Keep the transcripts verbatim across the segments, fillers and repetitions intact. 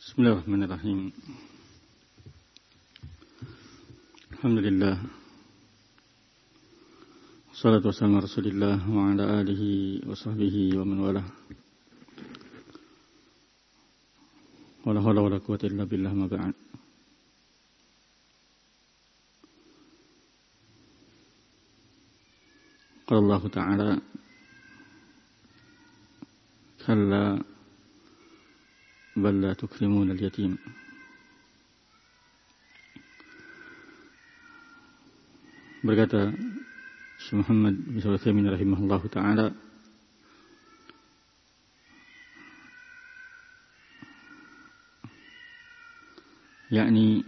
Bismillahirrahmanirrahim. Alhamdulillah. Wassalatu wassalamu ala Rasulillah wa ala alihi wa sahbihi wa man walah. Wala hawla wala quwwata illa billah, ma ba'd. Qala Allah Ta'ala, kalla bal la tukrimuna al-yatim. Berkata Syekh Muhammad bin Shalih Al-Utsaimin rahimahullahu taala, yakni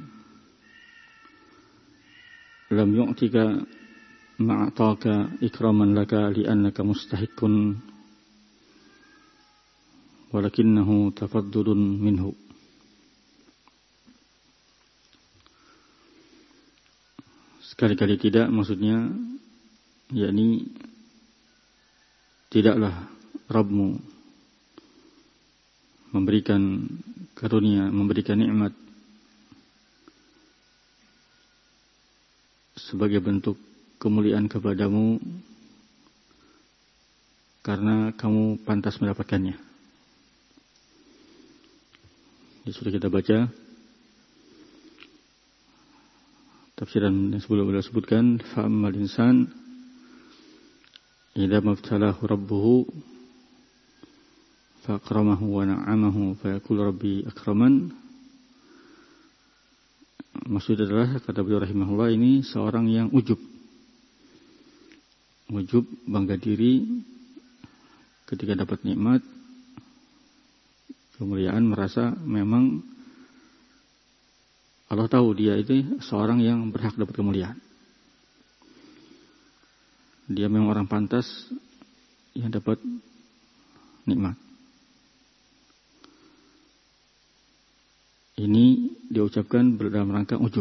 lam yu'tika ma'ataka ikraman laka li'annaka mustahiqqun walakinnahu tafaddulun minhu. Sekali-kali tidak, maksudnya yakni tidaklah Rabbmu memberikan karunia, memberikan nikmat sebagai bentuk kemuliaan kepadamu karena kamu pantas mendapatkannya. Ini sudah kita baca tafsiran yang sebelum beliau sebutkan, fa'ammal insan idza mabtalahu rabbuhu fa'akramahu wa na'amahu fayaqulu rabbi akraman. Maksud adalah, kata beliau rahimahullah, ini seorang yang ujub. Ujub, bangga diri ketika dapat nikmat, kemuliaan, merasa memang Allah tahu dia itu seorang yang berhak dapat kemuliaan. Dia memang orang pantas yang dapat nikmat. Ini diucapkan dalam rangka ujub.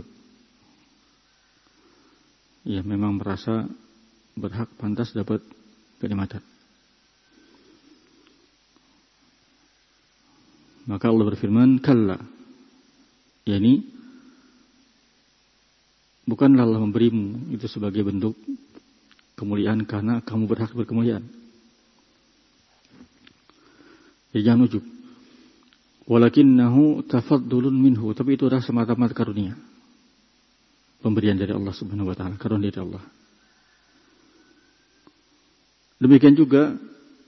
Ia memang merasa berhak pantas dapat kenikmatan. Maka Allah berfirman, kalla, yakni bukanlah Allah memberimu itu sebagai bentuk kemuliaan karena kamu berhak berkemuliaan. Ya, jangan ujub. Walakinnahu tafaddulun minhu, tapi itu adalah semata-mata karunia, pemberian dari Allah Subhanahu wa taala, karunia dari Allah. Demikian juga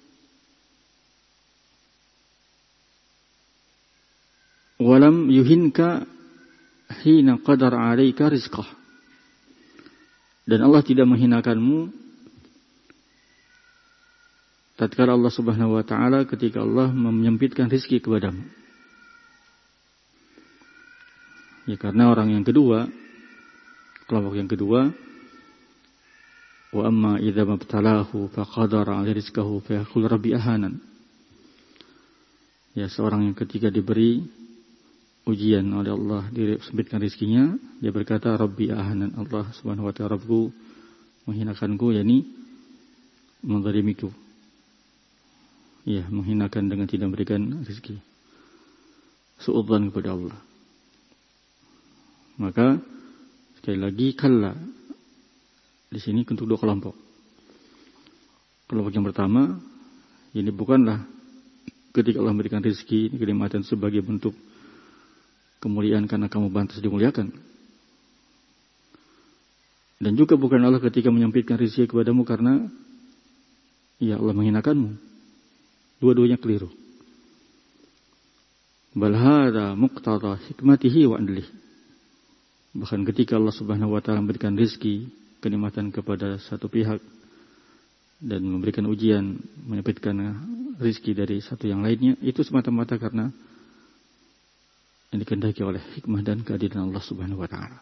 walam yuhinka hina qadar 'alaika rizqah, dan Allah tidak menghinakanmu tatkala Allah Subhanahu wa taala ketika Allah menyempitkan rezeki kepadamu. Ya, karena orang yang kedua, kelompok yang kedua, wa amma idza mabtalahu faqadara 'ala rizqihi fa yaqul rabbi ahanan. Ya, seorang yang ketika diberi ujian oleh Allah, disempitkan rezekinya, dia berkata rabbi ahanan, Allah Subhanahu wa taala Rabbku menghinakanku, yakni menzalimiku. Ya, menghinakan dengan tidak memberikan rezeki. Suudzon kepada Allah. Maka sekali lagi, kalla di sini untuk dua kelompok. Kelompok yang pertama, ini bukanlah ketika Allah memberikan rezeki, kenikmatan sebagai bentuk kemuliaan karena kamu pantas dimuliakan. Dan juga bukan Allah ketika menyempitkan rezeki kepadamu karena ya Allah menghinakanmu. Dua-duanya keliru. Bal hadza muqtada hikmatihi wa adlihi. Bahkan ketika Allah Subhanahu wa taala memberikan rezeki, kenikmatan kepada satu pihak dan memberikan ujian, menyempitkan rezeki dari satu yang lainnya, itu semata-mata karena yang dikehendaki oleh hikmah dan keadilan Allah Subhanahu wa taala.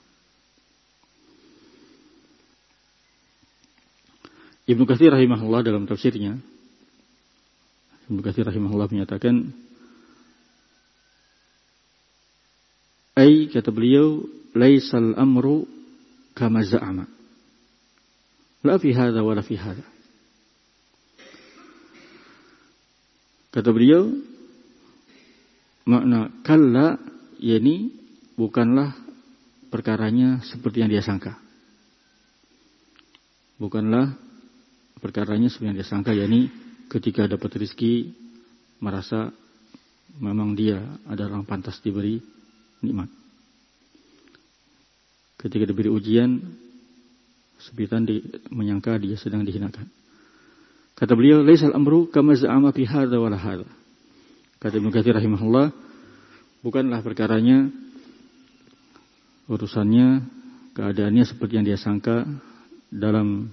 Ibnu Katsir rahimahullah dalam tafsirnya, Ibnu Katsir rahimahullah menyatakan, ai, kata beliau, laisal amru kama za'ama. La fi hadza wa la fi hadza. Kata beliau, makna kalla, yakni bukanlah perkaranya seperti yang dia sangka. Bukanlah perkaranya seperti yang dia sangka, yakni ketika dapat rezeki merasa memang dia adalah yang pantas diberi nikmat. Ketika diberi ujian, sepitan di, menyangka dia sedang dihinakan. Kata beliau, laisal amru kama za'ama fi hadza wala hadza. Kata Ibnu Katsir rahimahullah, bukanlah perkaranya, urusannya, keadaannya seperti yang dia sangka dalam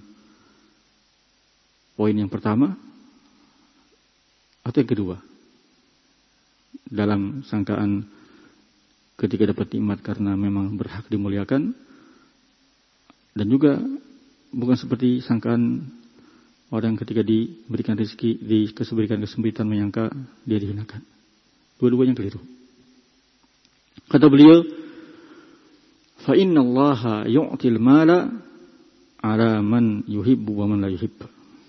poin yang pertama atau yang kedua. Dalam sangkaan ketika dapat nikmat karena memang berhak dimuliakan, dan juga bukan seperti sangkaan orang ketika diberikan rezeki, diberikan kesempitan menyangka dia dihinakan. Dua-duanya keliru. Kata beliau, fa inna Allaha yu'til mala ala man yuhibbu wa man la yuhibbu.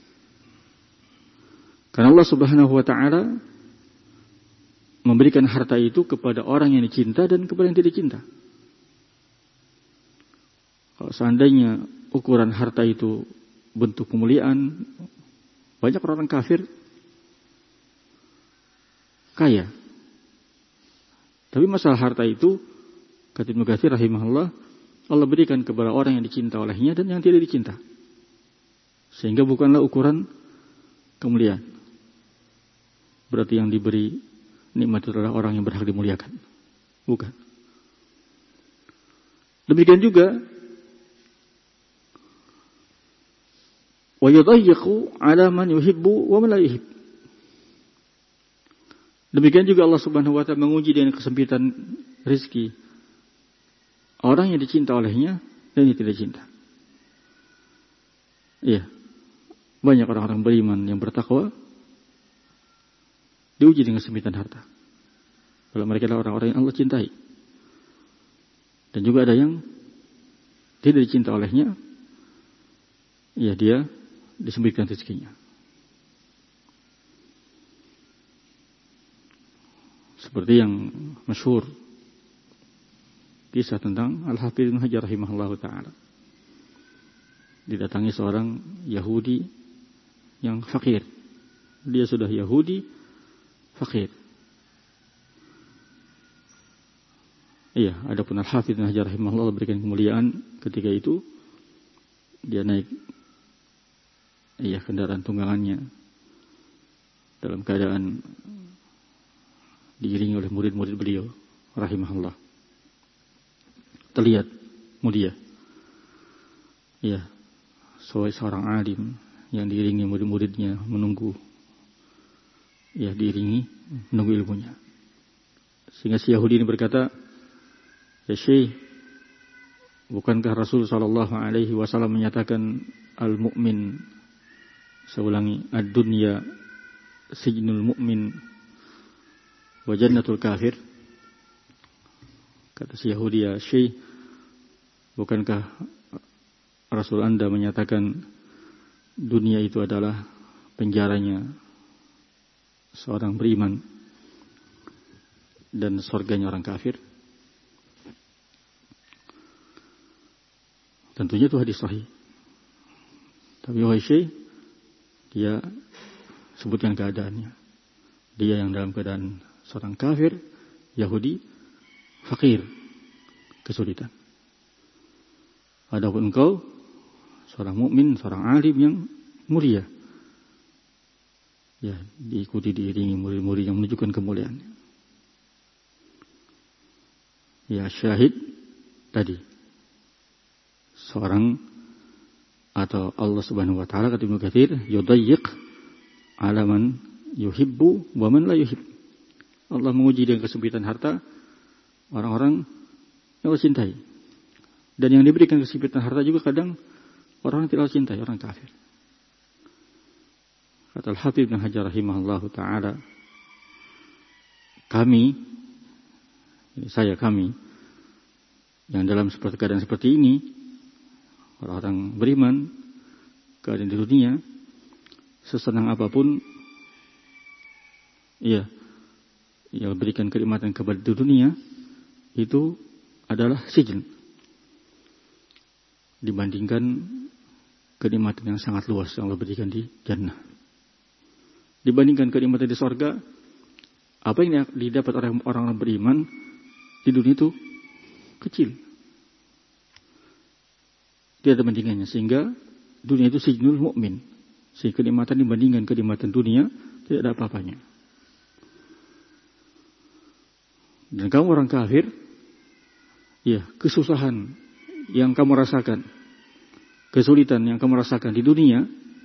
Karena Allah Subhanahu wa taala memberikan harta itu kepada orang yang dicinta dan kepada yang tidak dicinta. Kalau seandainya ukuran harta itu bentuk kemuliaan, banyak orang kafir kaya. Tapi masalah harta itu, kata Ibnu Katsir rahimahullah, Allah berikan kepada orang yang dicinta olehnya dan yang tidak dicinta. Sehingga bukanlah ukuran kemuliaan. Berarti yang diberi nikmat itu adalah orang yang berhak dimuliakan. Bukan. Demikian juga wa yudayyiqu 'ala man yuhibbu wa man la yuhib. Demikian juga Allah Subhanahu wa taala menguji dengan kesempitan rezeki orang yang dicinta olehnya dan yang tidak cinta. Iya. Banyak orang-orang beriman yang bertakwa diuji dengan kesempitan harta. Kalau mereka adalah orang-orang yang Allah cintai. Dan juga ada yang tidak dicinta olehnya, ya dia disempitkan rezekinya. Seperti yang masyhur kisah tentang Al-Hafidz Ibnu Hajar rahimahullahu taala. Didatangi seorang Yahudi yang fakir. Dia sudah Yahudi fakir. Iya, adapun Al-Hafidz Ibnu Hajar rahimahullah berikan kemuliaan ketika itu dia naik iya kendaraan tunggangannya dalam keadaan diiringi oleh murid-murid beliau rahimahullah. Terlihat mulia. Ya, seorang alim yang diiringi murid-muridnya menunggu, ya diiringi menunggu ilmunya. Sehingga si Yahudi ini berkata, ya Syekh, bukankah Rasul sallallahu alaihi wasallam menyatakan al-mu'min, saya ulangi, ad-dunya sijnul mu'min wa jannatul kafir. Kata si Yahudi, ya Syekh, bukankah Rasul Anda menyatakan dunia itu adalah penjaranya seorang beriman dan surganya orang kafir? Tentunya itu hadis sahih. Tapi wahai Syekh, dia sebutkan keadaannya. Dia yang dalam keadaan seorang kafir, Yahudi, fakir, kesulitan. Adapun engkau, seorang mukmin, seorang alim yang mulia, ya diikuti diiringi murid-murid yang menunjukkan kemuliaan. Ya syahid tadi, seorang atau Allah Subhanahu wa taala kata Ibnu Katsir, yudayyiq 'ala man yuhibbu wa man la yuhib. Allah menguji dengan kesempitan harta orang-orang yang Allah cintai. Dan yang diberikan kesempitan harta juga kadang orang yang tidak Allah cintai, orang kafir. Kata Al-Hafidz Ibnu Hajar rahimahullahu taala, kami, ini saya kami yang dalam seperti keadaan seperti ini, orang-orang beriman, keadaan di dunia, sesenang apapun, iya, yang berikan kenikmatan kepada dunia itu adalah sijin dibandingkan kenikmatan yang sangat luas yang Allah berikan di jannah. Dibandingkan kenikmatan di surga, apa yang didapat oleh orang-orang beriman di dunia itu kecil. Tidak ada bandingannya, sehingga dunia itu sijnul mukmin. Sehingga kenikmatan dibandingkan kenikmatan dunia tidak ada apa-apanya. Dan kamu orang kafir, ya, kesusahan yang kamu rasakan, kesulitan yang kamu rasakan di dunia,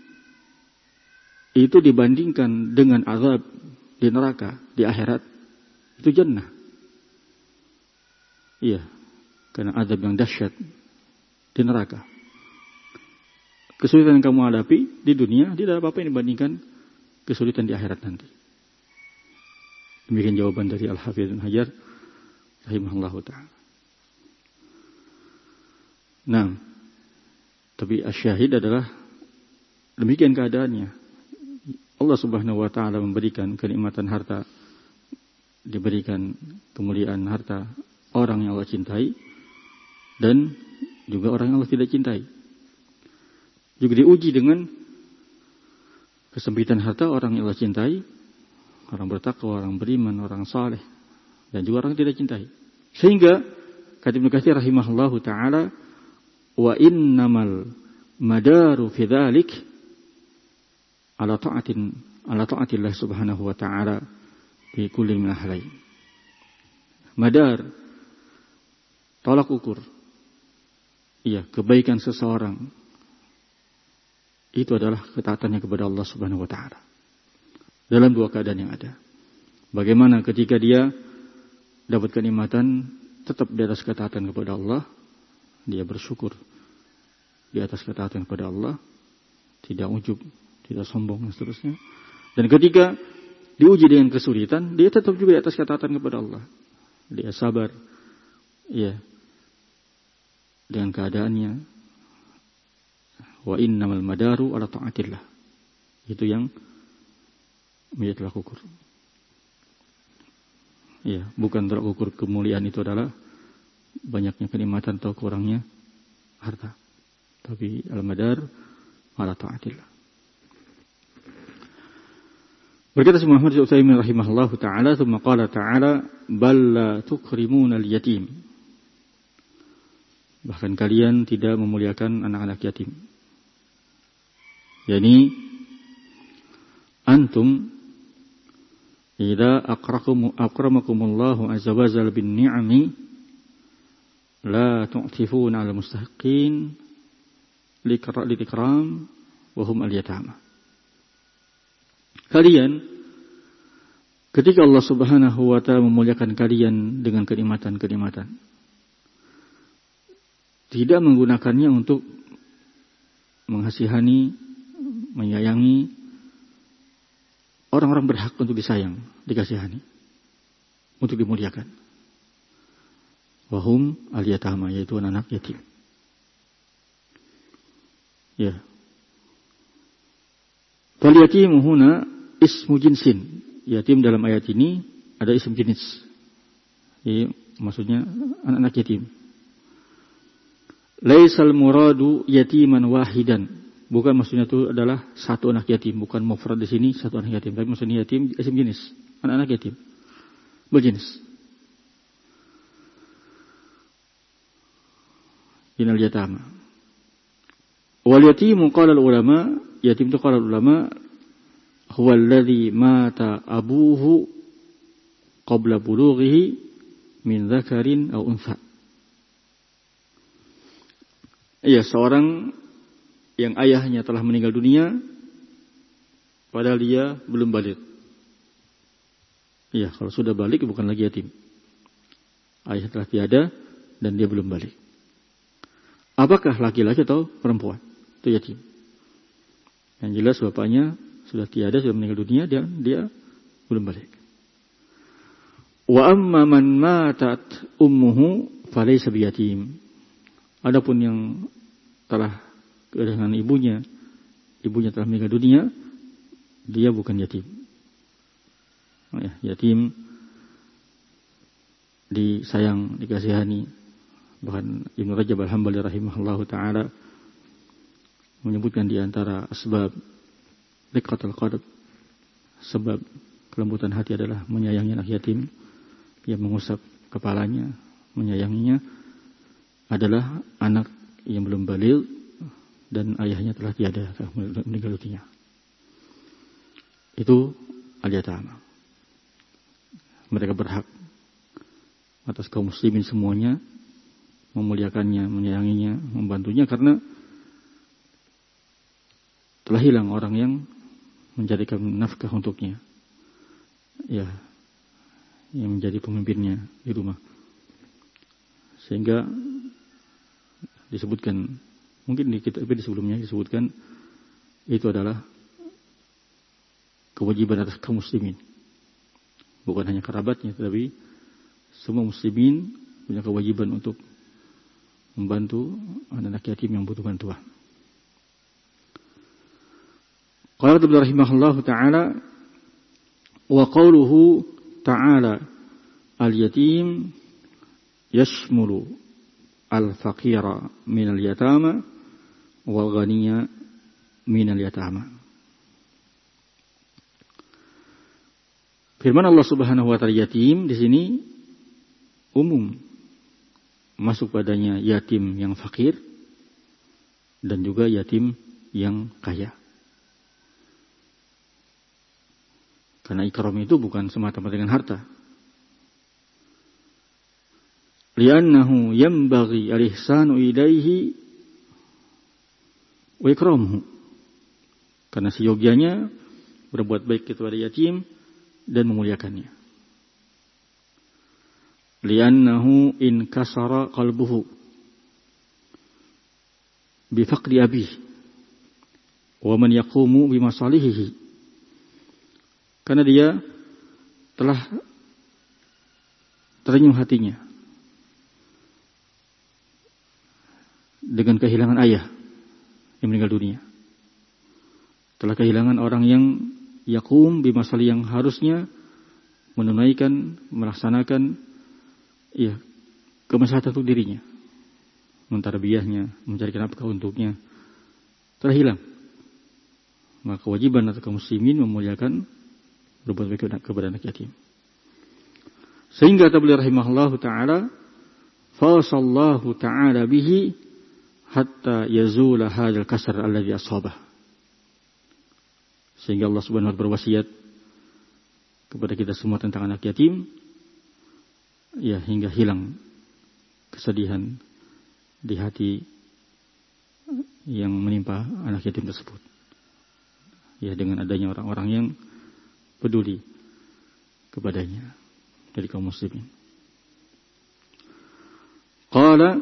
itu dibandingkan dengan azab di neraka, di akhirat, itu jannah. Iya, karena azab yang dahsyat di neraka. Kesulitan yang kamu hadapi di dunia tidak ada apa-apa yang dibandingkan kesulitan di akhirat nanti. Demikian jawaban dari Al-Hafidz Ibnu Hajar rahimahullahu ta'ala. Nah, tapi asyahid adalah demikian keadaannya. Allah Subhanahu wa ta'ala memberikan kenikmatan harta, diberikan kemuliaan harta orang yang Allah cintai dan juga orang yang Allah tidak cintai. Juga diuji dengan kesempitan harta orang yang Allah cintai, orang bertakwa, orang beriman, orang saleh, dan juga orang yang tidak cintai. Sehingga kata Ibnu Katsir rahimahullahu taala, wa innamal madaru fi dzalik ala ta'atin ala ta'atillah subhanahu wa ta'ala fi kulli min ahlai. Madar, tolak ukur, iya, kebaikan seseorang itu adalah ketaatannya kepada Allah Subhanahu wa ta'ala. Dalam dua keadaan yang ada. Bagaimana ketika dia dapat kenikmatan tetap di atas ketaatan kepada Allah, dia bersyukur di atas ketaatan kepada Allah, tidak ujub, tidak sombong dan seterusnya. Dan ketika diuji dengan kesulitan, dia tetap juga di atas ketaatan kepada Allah. Dia sabar, ya, dengan keadaannya. Wa innamal madaru ala ta'atillah. Itu yang menjadi tolak ukur. Ya, bukan tolak ukur kemuliaan itu adalah banyaknya kenikmatan atau kurangnya harta. Tapi al-madar ala ta'atillah. Berkata Muhammad bin Utsaimin rahimahullahu taala, "Tsumma qala ta'ala, bal la tukrimuna al-yatim." Bahkan kalian tidak memuliakan anak-anak yatim. Yani antum idza aqrakum akramakumullahu azza wa jalla bin ni'ami la tu'tifuna 'ala mustahiqin likram wa hum al-yatama. Kalian ketika Allah Subhanahu wa taala memuliakan kalian dengan kenikmatan-kenikmatan, tidak menggunakannya untuk menghasihani, menyayangi orang-orang berhak untuk disayang, dikasihani, untuk dimuliakan. Wahum al-yatama, yaitu anak yatim. Ya. Fal yatim huna ismu jinsin. Yatim dalam ayat ini ada ism jenis. Jadi maksudnya anak-anak yatim. Laisal muradu yatiman wahidan. Bukan maksudnya itu adalah satu anak yatim, bukan mufrad di sini satu anak yatim, tapi maksudnya yatim isim jenis, anak-anak yatim berjenis. Inal yatama. Wal yatimu qala al ulama, yatim itu qala al ulama huwa alladhi mata abuhu qabla bulughihi min dzakarin aw untha. Iya, seorang yang ayahnya telah meninggal dunia padahal dia belum balik. Iya, kalau sudah balik bukan lagi yatim. Ayah telah tiada dan dia belum balik. Apakah laki-laki atau perempuan? Itu yatim. Yang jelas bapaknya sudah tiada, sudah meninggal dunia, dan dia belum balik. Wa amma man matat ummuhu falaysa biyatim. Adapun yang telah kedatangan ibunya, ibunya telah meninggal dunia, dia bukan yatim. Ya, yatim disayang, dikasihani. Bahkan Ibnu Rajab Al-Hambali rahimahullahu taala menyebutkan di antara asbab riqqatul qalb, sebab kelembutan hati adalah menyayangi anak yatim, yang mengusap kepalanya, menyayanginya, adalah anak yang belum baligh dan ayahnya telah tiada, meninggal dunia. Itu al-yatama. Mereka berhak atas kaum muslimin semuanya memuliakannya, menyayanginya, membantunya, karena telah hilang orang yang menjadikan nafkah untuknya, ya, yang menjadi pemimpinnya di rumah. Sehingga disebutkan, mungkin di kitab di sebelumnya disebutkan, itu adalah kewajiban atas kaum muslimin, bukan hanya kerabatnya, tetapi semua muslimin punya kewajiban untuk membantu anak yatim yang butuh bantuan. Qala Ibnu rahimahullah ta'ala, wa qawluhu ta'ala al-yatim yashmulu al-faqira minal yatama wal ghaniya minal yatama. Firman Allah Subhanahu wa taala yatim di sini umum, masuk padanya yatim yang fakir dan juga yatim yang kaya. Karena ikram itu bukan semata-mata dengan harta. Li'annahu yanbaghi al-ihsanu ilaihi wa ikramuhu. Karena seyogianya berbuat baik kepada yatim dan memuliakannya. Li'annahu in kasara qalbuhu bi faqdi abihi wa man yaqumu bi masalihihi. Karena dia telah terenyuh hatinya dengan kehilangan ayah yang meninggal dunia. Telah kehilangan orang yang yakum bimasali, yang harusnya menunaikan, melaksanakan ya kemaslahatan untuk dirinya, mentarbiyahnya, mencarikan nafkah untuknya, telah hilang. Maka kewajiban atas kaum muslimin memuliakan, berbuat baik kepada anak yatim. Sehingga kata beliau rahimahullahu ta'ala, fasallahu ta'ala bihi hatta yazula hadzal kasar alladhi ashabah. Sehingga Allah Subhanahu wa taala berwasiat kepada kita semua tentang anak yatim, ya, hingga hilang kesedihan di hati yang menimpa anak yatim tersebut. Ya, dengan adanya orang-orang yang peduli kepadanya dari kaum muslimin. Qala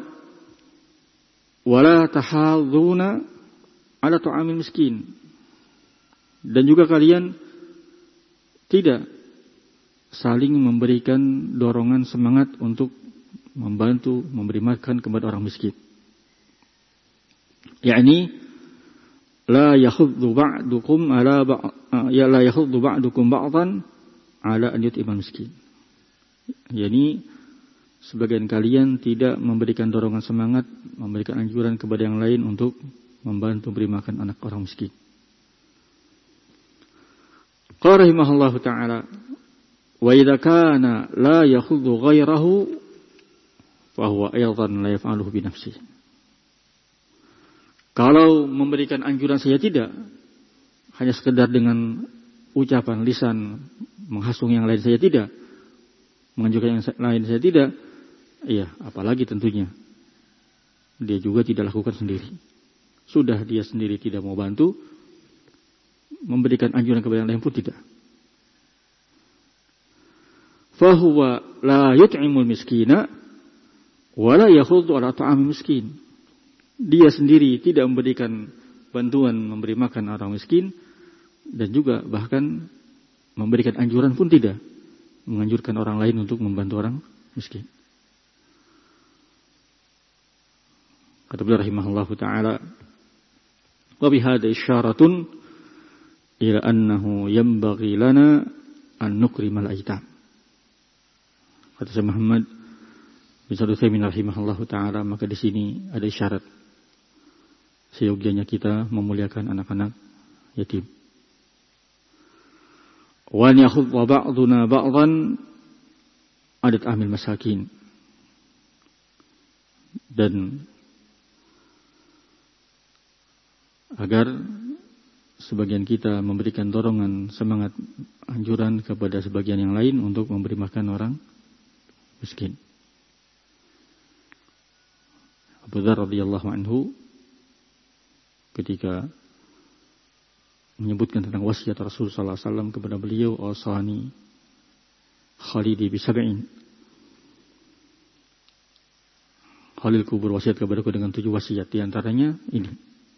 wala tahadzuna ala ta'amil miskin. Dan juga kalian tidak saling memberikan dorongan semangat untuk membantu memberi makan kepada orang miskin. Yakni la yakhuddu ba'dukum ala ba' ya la yakhuddu ba'dukum ba'dan ala an yut'imal miskin. Yani sebagian kalian tidak memberikan dorongan semangat, memberikan anjuran kepada yang lain untuk membantu beri makan anak orang miskin. Qala rahimahullahu ta'ala, wa idza kana la yakhuddu ghairahu fa huwa aidan la yaf'aluhu bi nafsihi. Kalau memberikan anjuran saja tidak, hanya sekedar dengan ucapan lisan, menghasung yang lain saja tidak, menganjurkan yang lain saja tidak, iya, apalagi tentunya dia juga tidak lakukan sendiri. Sudah dia sendiri tidak mau bantu, memberikan anjuran kepada yang lain pun tidak. Fahuwa la yut'imul miskina wa la yakhuddu ala ta'amil miskin. Dia sendiri tidak memberikan bantuan memberi makan orang miskin, dan juga bahkan memberikan anjuran pun tidak, menganjurkan orang lain untuk membantu orang miskin. Kata beliau rahimahullahu ta'ala, wa bihadha isyaratun ila annahu yanbaghi lana an nukrimal aitam. Kata Syekh Muhammad, Ibnu Utsaimin rahimahullahu taala, maka di sini ada isyarat seyogianya kita memuliakan anak-anak yatim. Wa yakhudhu ba'duna ba'dhan adat amil masakin, dan agar sebagian kita memberikan dorongan, semangat, anjuran kepada sebagian yang lain untuk memberi makan orang miskin. Abu Dzar radhiyallahu anhu ketika menyebutkan tentang wasiat Rasul sallallahu alaihi wasallam kepada beliau, "Awsani Khalidi bi sab'in." Khalilku berwasiat kepadaku dengan tujuh wasiat, di antaranya ini.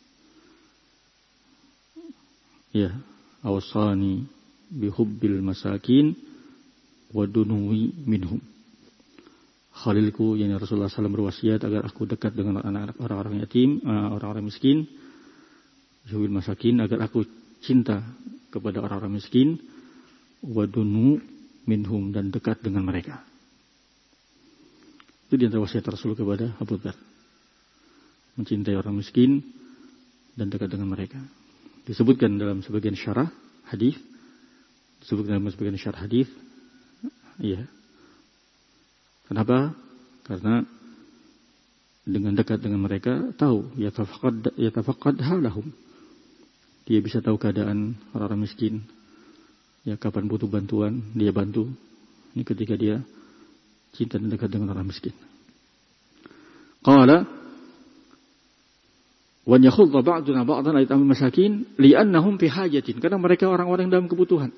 Ya, awsani bi hubbil masakin wa dunuwi minhum. Khalilku, yakni Rasulullah sallallahu alaihi wasallam, berwasiat agar aku dekat dengan anak-anak orang-orang yatim, orang-orang miskin, hubbil masakin, agar aku cinta kepada orang-orang miskin, wa dunu minhum, dan dekat dengan mereka. Itu di antara wasiat Rasul kepada Abu Dzar, mencintai orang miskin dan dekat dengan mereka. Disebutkan dalam sebagian syarah hadis, disebutkan dalam sebagian syarah hadis, iya. Kenapa? Karena dengan dekat dengan mereka, tahu yatafaqad yatafaqad halahum. Dia bisa tahu keadaan orang-orang miskin. Ya, kapan butuh bantuan, dia bantu. Ini ketika dia cinta dan dekat dengan orang miskin. Qala wa yakhudhu ba'duna ba'dhan ayat amil masakin li'annahum fi hajatin, karena mereka orang-orang dalam kebutuhan.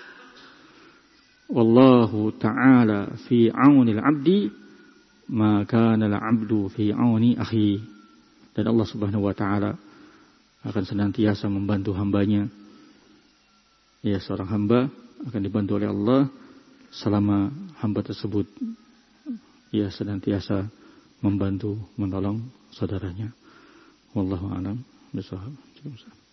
Wallahu ta'ala fi 'aunil 'abdi ma kana al-'abdu fi 'auni akhi. Dan Allah Subhanahu wa taala akan senantiasa membantu hambanya. Ya, seorang hamba akan dibantu oleh Allah selama hamba tersebut ya senantiasa membantu, menolong saudaranya. Wallahu a'lam bishawab.